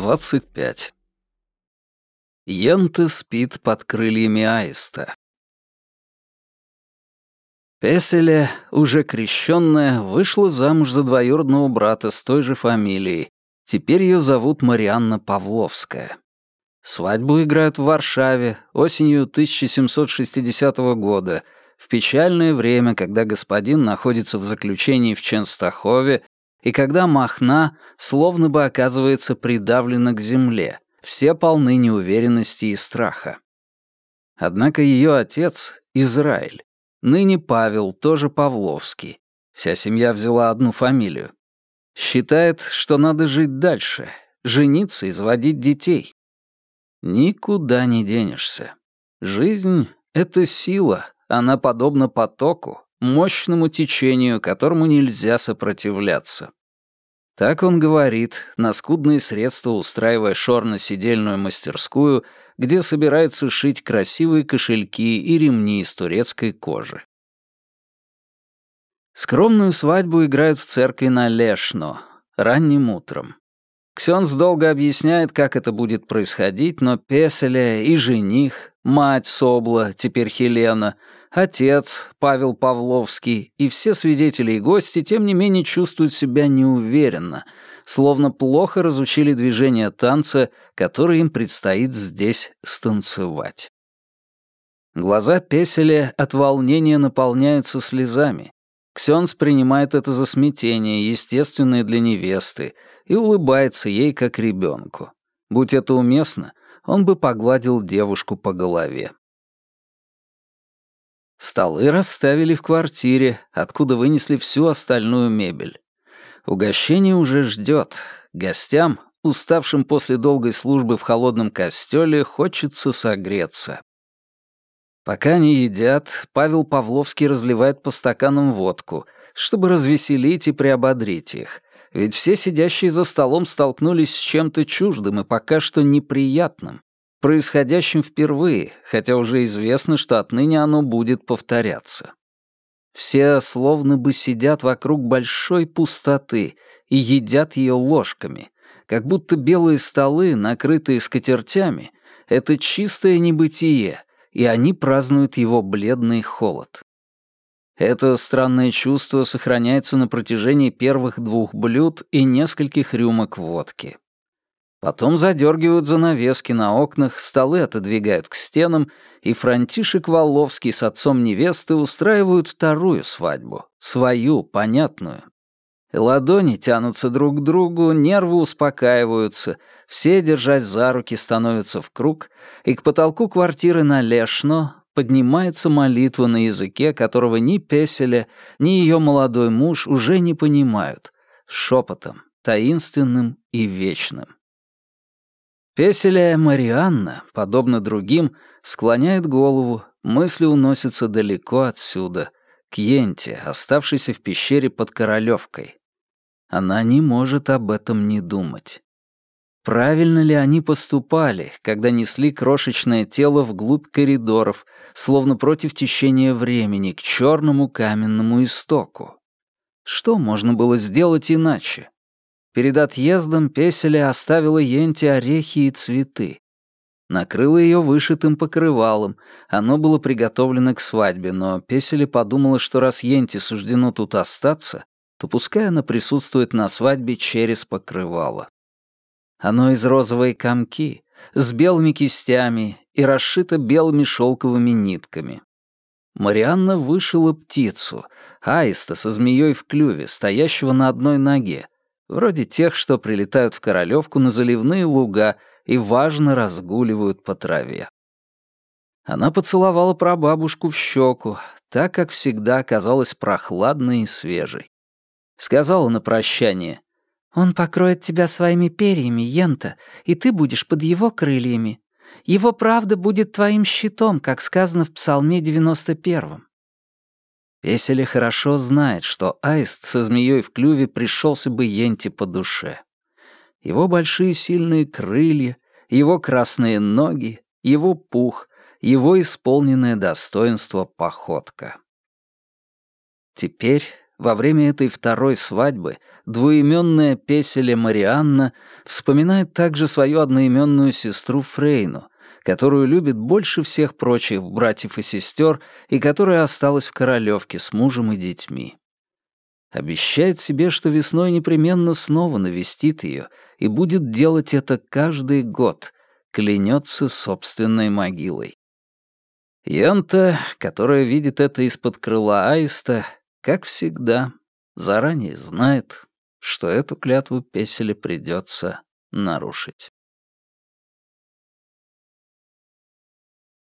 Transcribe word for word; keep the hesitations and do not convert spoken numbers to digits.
двадцать пять. Йенте спит под крыльями аиста. Песеле, уже крещенная, вышла замуж за двоюродного брата с той же фамилией. Теперь ее зовут Марианна Павловская. Свадьбу играют в Варшаве осенью тысяча семьсот шестидесятого года, в печальное время, когда господин находится в заключении в Ченстахове и когда Махна словно бы оказывается придавлена к земле, все полны неуверенности и страха. Однако ее отец, Израиль, ныне Павел, тоже Павловский, вся семья взяла одну фамилию, считает, что надо жить дальше, жениться и заводить детей. Никуда не денешься. Жизнь — это сила, она подобна потоку, мощному течению, которому нельзя сопротивляться. Так он говорит, на скудные средства устраивая шорно-сидельную мастерскую, где собирается шить красивые кошельки и ремни из турецкой кожи. Скромную свадьбу играют в церкви на Лешно, ранним утром. Ксенц долго объясняет, как это будет происходить, но Песеле и жених, мать Собла, теперь Хелена, отец, Павел Павловский, и все свидетели и гости, тем не менее, чувствуют себя неуверенно, словно плохо разучили движения танца, которые им предстоит здесь станцевать. Глаза Песеле от волнения наполняются слезами. Ксенц принимает это за смятение, естественное для невесты, и улыбается ей, как ребенку. Будь это уместно, он бы погладил девушку по голове. Столы расставили в квартире, откуда вынесли всю остальную мебель. Угощение уже ждет. Гостям, уставшим после долгой службы в холодном костеле, хочется согреться. Пока они едят, Павел Павловский разливает по стаканам водку, чтобы развеселить и приободрить их, ведь все сидящие за столом столкнулись с чем-то чуждым и пока что неприятным, происходящим впервые, хотя уже известно, что отныне оно будет повторяться. Все словно бы сидят вокруг большой пустоты и едят ее ложками, как будто белые столы, накрытые скатертями, — это чистое небытие, и они празднуют его бледный холод. Это странное чувство сохраняется на протяжении первых двух блюд и нескольких рюмок водки. Потом задергивают занавески на окнах, столы отодвигают к стенам, и Франтишек Валловский с отцом невесты устраивают вторую свадьбу, свою, понятную. Ладони тянутся друг к другу, нервы успокаиваются, все, держась за руки, становятся в круг, и к потолку квартиры на Лешно поднимается молитва на языке, которого ни Песеле, ни ее молодой муж уже не понимают, шепотом, таинственным и вечным. Песеле Марианна, подобно другим, склоняет голову, мысли уносятся далеко отсюда, к Йенте, оставшейся в пещере под Королевкой. Она не может об этом не думать. Правильно ли они поступали, когда несли крошечное тело вглубь коридоров, словно против течения времени, к черному каменному истоку? Что можно было сделать иначе? Перед отъездом Песеле оставила Йенте орехи и цветы. Накрыла ее вышитым покрывалом, оно было приготовлено к свадьбе, но Песеле подумала, что раз Йенте суждено тут остаться, то пускай она присутствует на свадьбе через покрывало. Оно из розовой камки, с белыми кистями и расшито белыми шелковыми нитками. Марианна вышила птицу, аиста со змеей в клюве, стоящего на одной ноге, вроде тех, что прилетают в Королевку на заливные луга и важно разгуливают по траве. Она поцеловала прабабушку в щеку, так как всегда оказалась прохладной и свежей. Сказала на прощание: «Он покроет тебя своими перьями, Йента, и ты будешь под его крыльями. Его правда будет твоим щитом, как сказано в Псалме девяносто первом». Песеле хорошо знает, что аист со змеей в клюве пришелся бы Йенте по душе. Его большие сильные крылья, его красные ноги, его пух, его исполненное достоинство походка. Теперь во время этой второй свадьбы двуименная Песеле Марианна вспоминает также свою одноименную сестру Фрейну, которую любит больше всех прочих братьев и сестер и которая осталась в Королевке с мужем и детьми. Обещает себе, что весной непременно снова навестит ее и будет делать это каждый год, клянется собственной могилой. Йонта, которая видит это из-под крыла аиста, как всегда, заранее знает, что эту клятву Песеле придется нарушить.